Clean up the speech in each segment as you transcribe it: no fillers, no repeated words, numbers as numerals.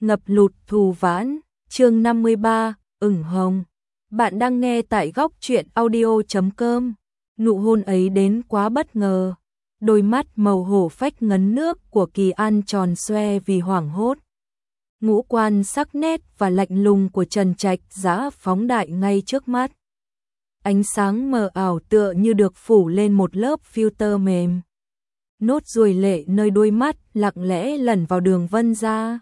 ngập lụt thù vãn, chương 53, ửng hồng. Bạn đang nghe tại góc truyện audio.com. Nụ hôn ấy đến quá bất ngờ. Đôi mắt màu hổ phách ngấn nước của Kỳ An tròn xoe vì hoảng hốt. Ngũ quan sắc nét và lạnh lùng của Trần Trạch Dã phóng đại ngay trước mắt. Ánh sáng mờ ảo tựa như được phủ lên một lớp filter mềm. Nốt ruồi lệ nơi đôi mắt lặng lẽ lẩn vào đường vân da.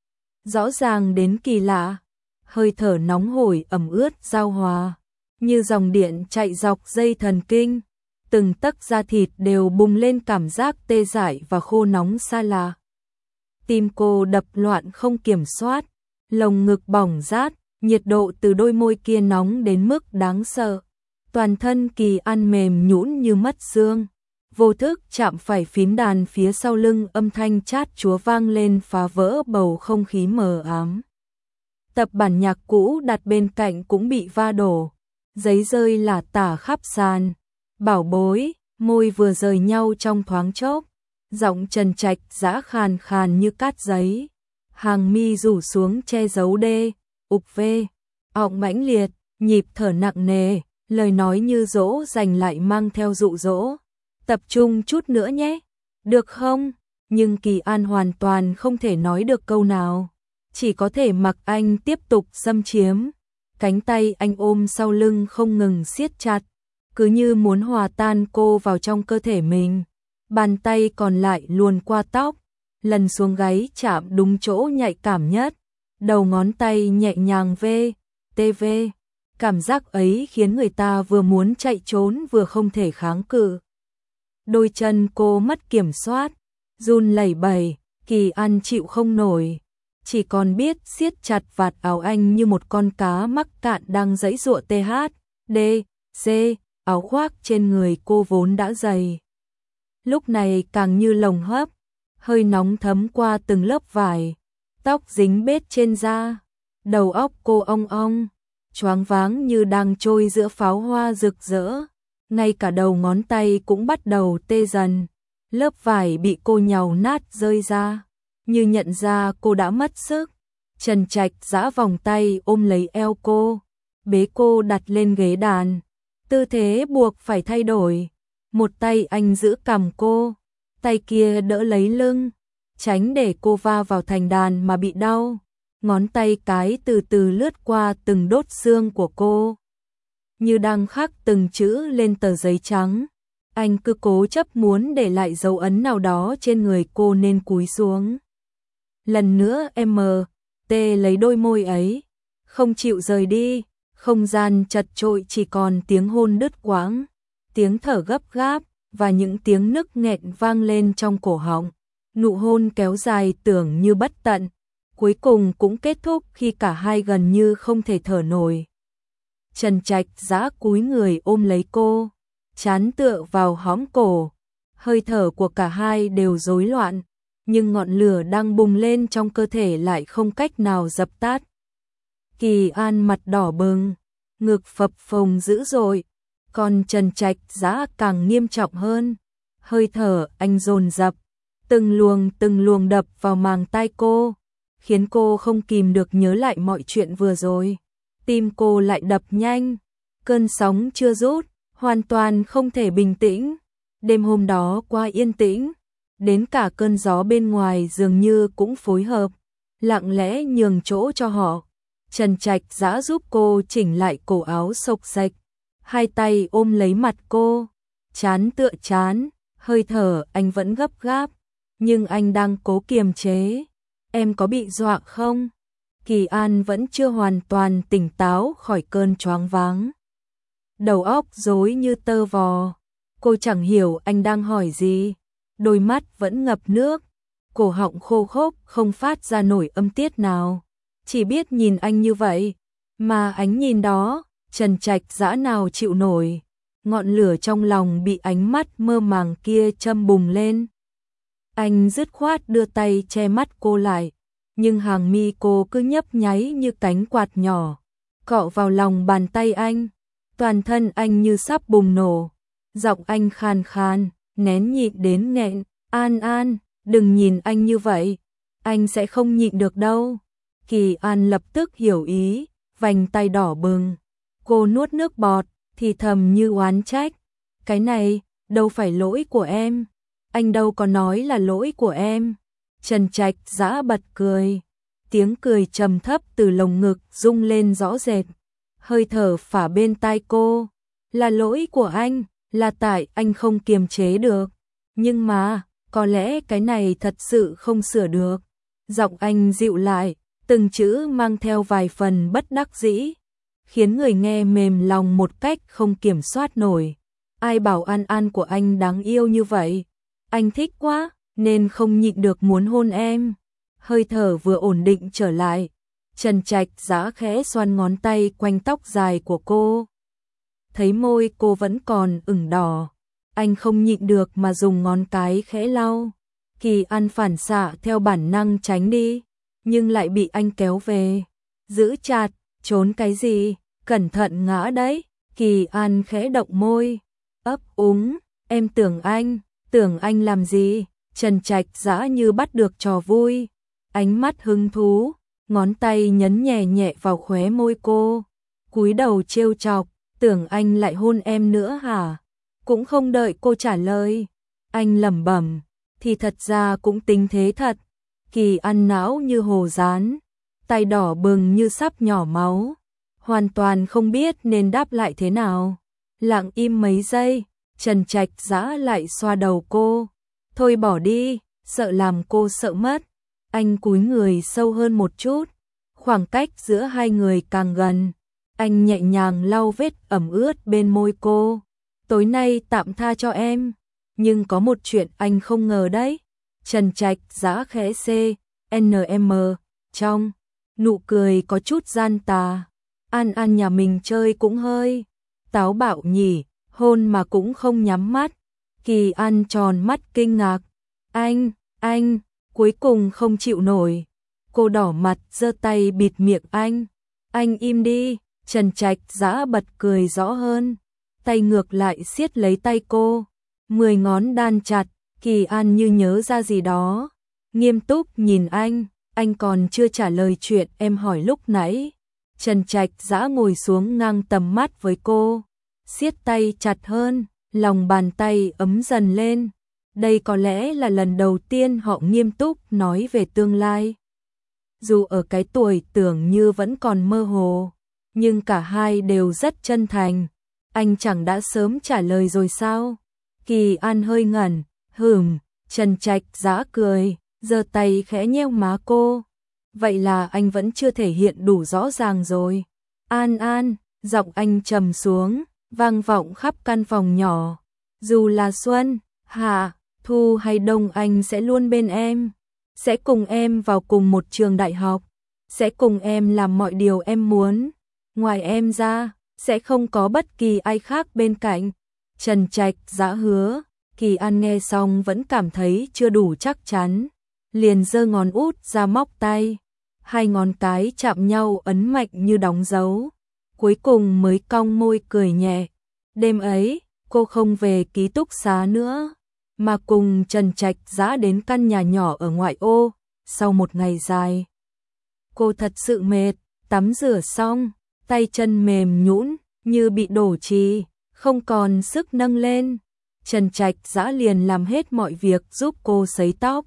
Rõ ràng đến kỳ lạ, hơi thở nóng hổi ẩm ướt giao hòa, như dòng điện chạy dọc dây thần kinh, từng tấc da thịt đều bùng lên cảm giác tê dại và khô nóng xa lạ. Tim cô đập loạn không kiểm soát, lồng ngực bỏng rát, nhiệt độ từ đôi môi kia nóng đến mức đáng sợ. Toàn thân Kỳ An mềm nhũn như mất xương. Vô thức chạm phải phím đàn phía sau lưng, âm thanh chát chúa vang lên phá vỡ bầu không khí mờ ám. Tập bản nhạc cũ đặt bên cạnh cũng bị va đổ, giấy rơi lả tả khắp sàn. Bảo bối, môi vừa rời nhau trong thoáng chốc, giọng Trần Trạch Dã khàn khàn như cát giấy. Hàng mi rủ xuống che giấu đê, ục vê, ọng mãnh liệt, nhịp thở nặng nề, lời nói như dỗ dành lại mang theo dụ dỗ. Tập trung chút nữa nhé, được không? Nhưng Kỳ An hoàn toàn không thể nói được câu nào, chỉ có thể mặc anh tiếp tục xâm chiếm. Cánh tay anh ôm sau lưng không ngừng siết chặt, cứ như muốn hòa tan cô vào trong cơ thể mình. Bàn tay còn lại luồn qua tóc, lần xuống gáy chạm đúng chỗ nhạy cảm nhất, đầu ngón tay nhẹ nhàng tv. Cảm giác ấy khiến người ta vừa muốn chạy trốn vừa không thể kháng cự. Đôi chân cô mất kiểm soát, run lẩy bẩy, Kỳ An chịu không nổi, chỉ còn biết siết chặt vạt áo anh như một con cá mắc cạn đang giãy giụa. Áo khoác trên người cô vốn đã dày, lúc này càng như lồng hấp, hơi nóng thấm qua từng lớp vải, tóc dính bết trên da, đầu óc cô ong ong, choáng váng như đang trôi giữa pháo hoa rực rỡ. Ngay cả đầu ngón tay cũng bắt đầu tê dần, lớp vải bị cô nhàu nát rơi ra, như nhận ra cô đã mất sức. Trần Trạch Dã vòng tay ôm lấy eo cô, bế cô đặt lên ghế đàn, tư thế buộc phải thay đổi. Một tay anh giữ cằm cô, tay kia đỡ lấy lưng, tránh để cô va vào thành đàn mà bị đau. Ngón tay cái từ từ lướt qua từng đốt xương của cô, như đang khắc từng chữ lên tờ giấy trắng. Anh cứ cố chấp muốn để lại dấu ấn nào đó trên người cô nên cúi xuống. Lần nữa lấy đôi môi ấy, không chịu rời đi. Không gian chật chội chỉ còn tiếng hôn đứt quãng, tiếng thở gấp gáp và những tiếng nức nghẹn vang lên trong cổ họng. Nụ hôn kéo dài tưởng như bất tận, cuối cùng cũng kết thúc khi cả hai gần như không thể thở nổi. Trần Trạch Dã cúi người ôm lấy cô, trán tựa vào hõm cổ. Hơi thở của cả hai đều rối loạn, nhưng ngọn lửa đang bùng lên trong cơ thể lại không cách nào dập tắt. Kỳ An mặt đỏ bừng, ngực phập phồng dữ dội, còn Trần Trạch Dã càng nghiêm trọng hơn. Hơi thở anh dồn dập, từng luồng đập vào màng tai cô, khiến cô không kìm được nhớ lại mọi chuyện vừa rồi. Tim cô lại đập nhanh, cơn sóng chưa rút, hoàn toàn không thể bình tĩnh. Đêm hôm đó quá yên tĩnh, đến cả cơn gió bên ngoài dường như cũng phối hợp, lặng lẽ nhường chỗ cho họ. Trần Trạch Dã giúp cô chỉnh lại cổ áo xộc xệch, hai tay ôm lấy mặt cô, trán tựa trán, hơi thở anh vẫn gấp gáp, nhưng anh đang cố kiềm chế. Em có bị dọa không? Kỳ An vẫn chưa hoàn toàn tỉnh táo khỏi cơn choáng váng. Đầu óc rối như tơ vò, cô chẳng hiểu anh đang hỏi gì, đôi mắt vẫn ngập nước, cổ họng khô khốc không phát ra nổi âm tiết nào, chỉ biết nhìn anh như vậy, mà ánh nhìn đó, Trần Trạch Dã nào chịu nổi, ngọn lửa trong lòng bị ánh mắt mơ màng kia châm bùng lên. Anh dứt khoát đưa tay che mắt cô lại, nhưng hàng mi cô cứ nhấp nháy như cánh quạt nhỏ, cọ vào lòng bàn tay anh, toàn thân anh như sắp bùng nổ. Giọng anh khàn khàn, nén nhịn đến nghẹn, An, đừng nhìn anh như vậy, anh sẽ không nhịn được đâu. Kỳ An lập tức hiểu ý, vành tay đỏ bừng. Cô nuốt nước bọt, thì thầm như oán trách. Cái này, đâu phải lỗi của em. Anh đâu có nói là lỗi của em. Trần Trạch Dã bật cười. Tiếng cười trầm thấp từ lồng ngực rung lên rõ rệt. Hơi thở phả bên tai cô. Là lỗi của anh, là tại anh không kiềm chế được. Nhưng mà, có lẽ cái này thật sự không sửa được. Giọng anh dịu lại, từng chữ mang theo vài phần bất đắc dĩ, khiến người nghe mềm lòng một cách không kiểm soát nổi. Ai bảo An An của anh đáng yêu như vậy? Anh thích quá, nên không nhịn được muốn hôn em. Hơi thở vừa ổn định trở lại, Trần Trạch Dã khẽ xoăn ngón tay quanh tóc dài của cô. Thấy môi cô vẫn còn ửng đỏ, anh không nhịn được mà dùng ngón cái khẽ lau. Kỳ An phản xạ theo bản năng tránh đi, nhưng lại bị anh kéo về. Giữ chặt, trốn cái gì, cẩn thận ngã đấy. Kỳ An khẽ động môi, ấp úng, em tưởng anh làm gì? Trần Trạch Dã như bắt được trò vui, ánh mắt hứng thú, ngón tay nhấn nhẹ nhẹ vào khóe môi cô, cúi đầu trêu chọc, tưởng anh lại hôn em nữa hả? Cũng không đợi cô trả lời, anh lẩm bẩm, thì thật ra cũng tính thế thật. Kỳ An não như hồ dán, tay đỏ bừng như sắp nhỏ máu, hoàn toàn không biết nên đáp lại thế nào. Lặng im mấy giây, Trần Trạch Dã lại xoa đầu cô. Thôi bỏ đi, sợ làm cô sợ mất. Anh cúi người sâu hơn một chút, khoảng cách giữa hai người càng gần. Anh nhẹ nhàng lau vết ẩm ướt bên môi cô. Tối nay tạm tha cho em, nhưng có một chuyện anh không ngờ đấy. Trần Trạch Dã khẽ CNM, trong nụ cười có chút gian tà. An An nhà mình chơi cũng hơi táo bạo nhỉ, hôn mà cũng không nhắm mắt. Kỳ An tròn mắt kinh ngạc. Anh, cuối cùng không chịu nổi. Cô đỏ mặt giơ tay bịt miệng anh. Anh im đi. Trần Trạch Dã bật cười rõ hơn, tay ngược lại siết lấy tay cô, 10 ngón đan chặt. Kỳ An như nhớ ra gì đó, nghiêm túc nhìn anh còn chưa trả lời chuyện em hỏi lúc nãy. Trần Trạch Dã ngồi xuống ngang tầm mắt với cô, siết tay chặt hơn, lòng bàn tay ấm dần lên. Đây có lẽ là lần đầu tiên họ nghiêm túc nói về tương lai. Dù ở cái tuổi tưởng như vẫn còn mơ hồ, nhưng cả hai đều rất chân thành. Anh chẳng đã sớm trả lời rồi sao? Kỳ An hơi ngẩn, Trần Trạch Dã cười, giơ tay khẽ nheo má cô. Vậy là anh vẫn chưa thể hiện đủ rõ ràng rồi. An, giọng anh trầm xuống, vang vọng khắp căn phòng nhỏ. Dù là xuân, hạ, thu hay đông anh sẽ luôn bên em. Sẽ cùng em vào cùng một trường đại học. Sẽ cùng em làm mọi điều em muốn. Ngoài em ra, sẽ không có bất kỳ ai khác bên cạnh. Trần Trạch Dã hứa. Kỳ An nghe xong vẫn cảm thấy chưa đủ chắc chắn, liền giơ ngón út ra móc tay, hai ngón cái chạm nhau ấn mạnh như đóng dấu, cuối cùng mới cong môi cười nhẹ. Đêm ấy, cô không về ký túc xá nữa, mà cùng Trần Trạch Dã đến căn nhà nhỏ ở ngoại ô. Sau một ngày dài, cô thật sự mệt, tắm rửa xong, tay chân mềm nhũn như bị đổ trì, không còn sức nâng lên. Trần Trạch Dã liền làm hết mọi việc giúp cô sấy tóc,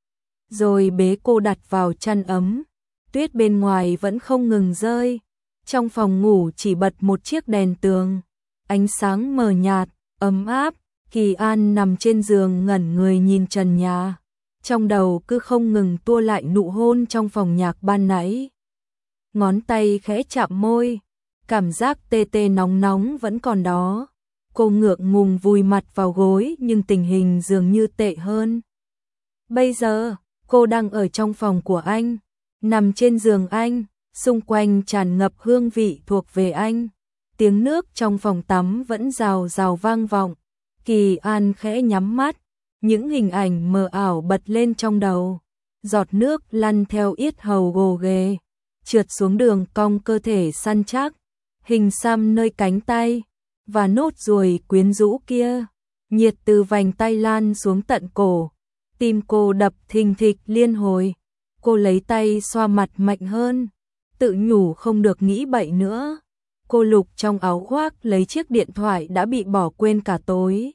rồi bế cô đặt vào chăn ấm. Tuyết bên ngoài vẫn không ngừng rơi, trong phòng ngủ chỉ bật một chiếc đèn tường, ánh sáng mờ nhạt, ấm áp. Kỳ An nằm trên giường ngẩn người nhìn trần nhà, trong đầu cứ không ngừng tua lại nụ hôn trong phòng nhạc ban nãy. Ngón tay khẽ chạm môi, cảm giác tê tê nóng nóng vẫn còn đó. Cô ngượng ngùng vùi mặt vào gối nhưng tình hình dường như tệ hơn. Bây giờ, cô đang ở trong phòng của anh, nằm trên giường anh, xung quanh tràn ngập hương vị thuộc về anh. Tiếng nước trong phòng tắm vẫn rào rào vang vọng. Kỳ An khẽ nhắm mắt, những hình ảnh mờ ảo bật lên trong đầu. Giọt nước lăn theo yết hầu gồ ghề, trượt xuống đường cong cơ thể săn chắc, hình xăm nơi cánh tay, và nốt ruồi quyến rũ kia, nhiệt từ vành tay lan xuống tận cổ. Tim cô đập thình thịch liên hồi. Cô lấy tay xoa mặt mạnh hơn, tự nhủ không được nghĩ bậy nữa. Cô lục trong áo khoác lấy chiếc điện thoại đã bị bỏ quên cả tối.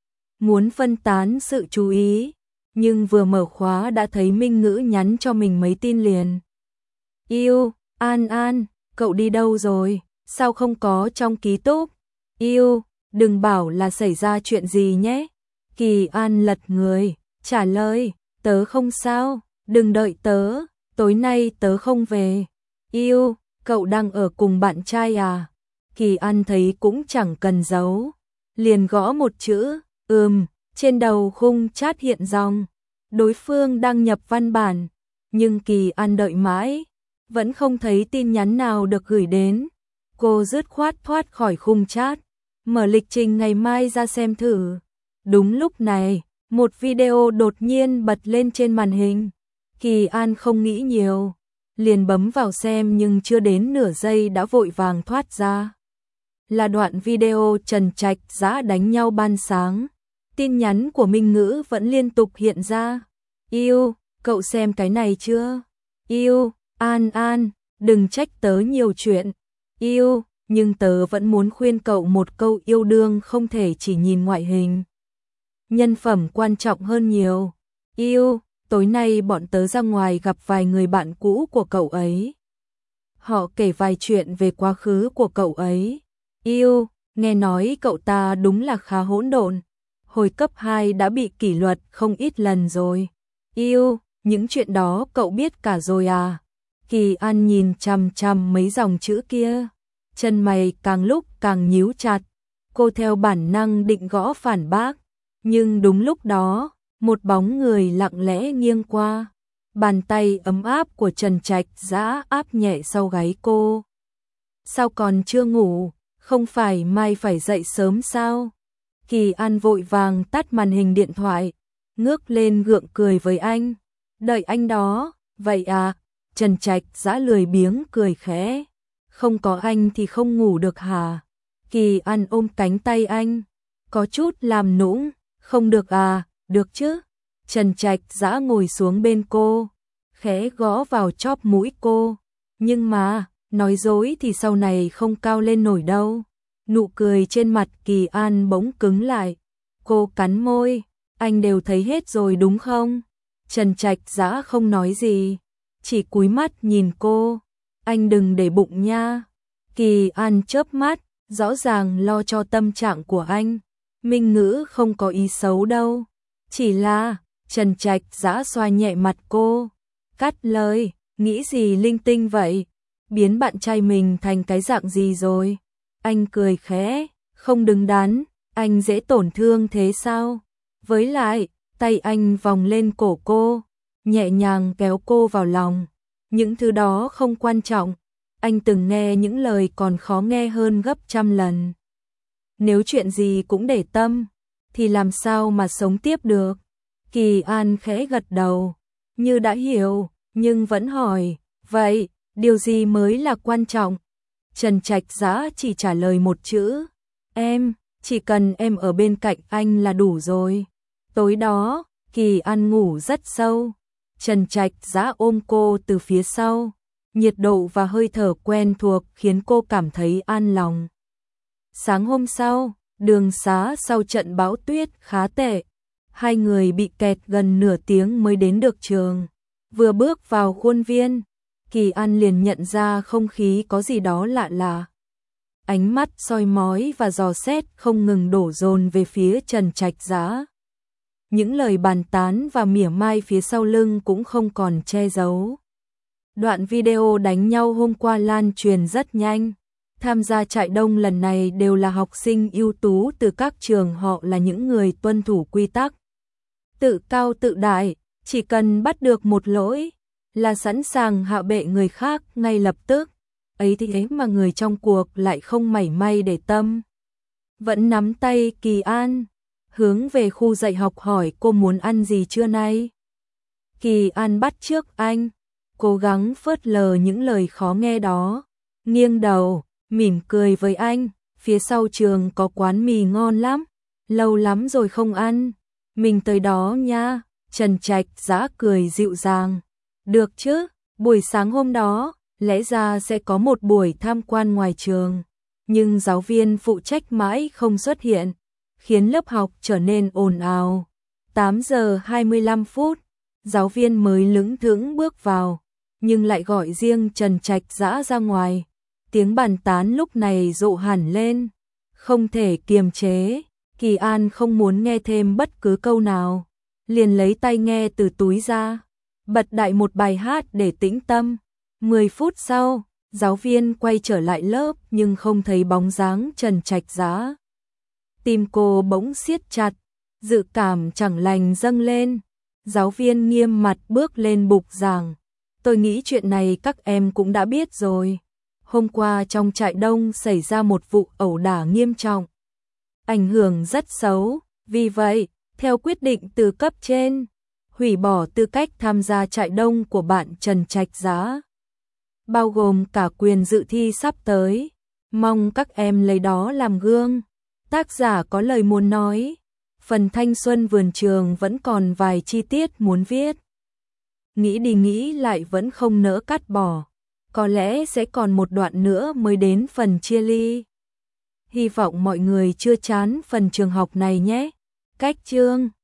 Muốn phân tán sự chú ý, nhưng vừa mở khóa đã thấy Minh Ngữ nhắn cho mình mấy tin liền. Yêu, An An, cậu đi đâu rồi? Sao không có trong ký túc? Yêu, đừng bảo là xảy ra chuyện gì nhé. Kỳ An lật người, trả lời, tớ không sao, đừng đợi tớ, tối nay tớ không về. Yêu, cậu đang ở cùng bạn trai à? Kỳ An thấy cũng chẳng cần giấu, liền gõ một chữ, trên đầu khung chat hiện dòng. Đối phương đăng nhập văn bản, nhưng Kỳ An đợi mãi, vẫn không thấy tin nhắn nào được gửi đến. Cô dứt khoát thoát khỏi khung chat, mở lịch trình ngày mai ra xem thử. Đúng lúc này, một video đột nhiên bật lên trên màn hình. Kỳ An không nghĩ nhiều, liền bấm vào xem nhưng chưa đến nửa giây đã vội vàng thoát ra. Là đoạn video Trần Trạch Dã đánh nhau ban sáng. Tin nhắn của Minh Ngữ vẫn liên tục hiện ra. Yêu, cậu xem cái này chưa? Yêu, An An, đừng trách tớ nhiều chuyện. Yêu, nhưng tớ vẫn muốn khuyên cậu một câu, yêu đương không thể chỉ nhìn ngoại hình. Nhân phẩm quan trọng hơn nhiều. Yêu, tối nay bọn tớ ra ngoài gặp vài người bạn cũ của cậu ấy. Họ kể vài chuyện về quá khứ của cậu ấy. Yêu, nghe nói cậu ta đúng là khá hỗn độn. Hồi cấp 2 đã bị kỷ luật không ít lần rồi. Yêu, những chuyện đó cậu biết cả rồi à? Kỳ An nhìn chằm chằm mấy dòng chữ kia, chân mày càng lúc càng nhíu chặt. Cô theo bản năng định gõ phản bác, nhưng đúng lúc đó, một bóng người lặng lẽ nghiêng qua. Bàn tay ấm áp của Trần Trạch Dã áp nhẹ sau gáy cô. Sao còn chưa ngủ, không phải mai phải dậy sớm sao? Kỳ An vội vàng tắt màn hình điện thoại, ngước lên gượng cười với anh. Đợi anh đó, vậy à? Trần Trạch Dã lười biếng cười khẽ. Không có anh thì không ngủ được hả? Kỳ An ôm cánh tay anh, có chút làm nũng. Không được à? Được chứ? Trần Trạch Dã ngồi xuống bên cô, khẽ gõ vào chóp mũi cô. Nhưng mà, nói dối thì sau này không cao lên nổi đâu. Nụ cười trên mặt Kỳ An bỗng cứng lại. Cô cắn môi, anh đều thấy hết rồi đúng không? Trần Trạch Dã không nói gì, chỉ cúi mắt nhìn cô. Anh đừng để bụng nha. Kỳ An chớp mắt, rõ ràng lo cho tâm trạng của anh. Minh Ngữ không có ý xấu đâu. Chỉ là, Trần Trạch Dã xoa nhẹ mặt cô. Cắt lời, nghĩ gì linh tinh vậy? Biến bạn trai mình thành cái dạng gì rồi? Anh cười khẽ, không đứng đắn, anh dễ tổn thương thế sao? Với lại, tay anh vòng lên cổ cô, nhẹ nhàng kéo cô vào lòng. Những thứ đó không quan trọng, anh từng nghe những lời còn khó nghe hơn gấp trăm lần. Nếu chuyện gì cũng để tâm, thì làm sao mà sống tiếp được? Kỳ An khẽ gật đầu, như đã hiểu, nhưng vẫn hỏi, vậy, điều gì mới là quan trọng? Trần Trạch Dã chỉ trả lời một chữ, em, chỉ cần em ở bên cạnh anh là đủ rồi. Tối đó, Kỳ An ngủ rất sâu. Trần Trạch Dã ôm cô từ phía sau, nhiệt độ và hơi thở quen thuộc khiến cô cảm thấy an lòng. Sáng hôm sau, đường xá sau trận bão tuyết khá tệ. Hai người bị kẹt gần nửa tiếng mới đến được trường. Vừa bước vào khuôn viên, Kỳ An liền nhận ra không khí có gì đó lạ lạ. Ánh mắt soi mói và dò xét không ngừng đổ dồn về phía Trần Trạch Dã. Những lời bàn tán và mỉa mai phía sau lưng cũng không còn che giấu. Đoạn video đánh nhau hôm qua lan truyền rất nhanh. Tham gia trại đông lần này đều là học sinh ưu tú từ các trường, họ là những người tuân thủ quy tắc. Tự cao tự đại, chỉ cần bắt được một lỗi là sẵn sàng hạ bệ người khác ngay lập tức. Ấy thế mà người trong cuộc lại không mảy may để tâm. Vẫn nắm tay Kỳ An, hướng về khu dạy học hỏi cô muốn ăn gì trưa nay. Kỳ An bắt chước anh, cố gắng phớt lờ những lời khó nghe đó, nghiêng đầu, mỉm cười với anh. Phía sau trường có quán mì ngon lắm, lâu lắm rồi không ăn, mình tới đó nha. Trần Trạch Dã cười dịu dàng, Được chứ, buổi sáng hôm đó, lẽ ra sẽ có một buổi tham quan ngoài trường, nhưng giáo viên phụ trách mãi không xuất hiện, khiến lớp học trở nên ồn ào. 8 giờ 25 phút, giáo viên mới lững thững bước vào, nhưng lại gọi riêng Trần Trạch Dã ra ngoài. Tiếng bàn tán lúc này rộ hẳn lên, không thể kiềm chế. Kỳ An không muốn nghe thêm bất cứ câu nào, liền lấy tai nghe từ túi ra, bật đại một bài hát để tĩnh tâm. 10 phút sau, giáo viên quay trở lại lớp nhưng không thấy bóng dáng Trần Trạch Dã. Tim cô bỗng siết chặt, dự cảm chẳng lành dâng lên. Giáo viên nghiêm mặt bước lên bục giảng. Tôi nghĩ chuyện này các em cũng đã biết rồi. Hôm qua trong trại đông xảy ra một vụ ẩu đả nghiêm trọng, ảnh hưởng rất xấu, vì vậy, theo quyết định từ cấp trên, hủy bỏ tư cách tham gia trại đông của bạn Trần Trạch Dã, bao gồm cả quyền dự thi sắp tới. Mong các em lấy đó làm gương. Tác giả có lời muốn nói. Phần thanh xuân vườn trường vẫn còn vài chi tiết muốn viết. Nghĩ đi nghĩ lại vẫn không nỡ cắt bỏ. Có lẽ sẽ còn một đoạn nữa mới đến phần chia ly. Hy vọng mọi người chưa chán phần trường học này nhé. Cách chương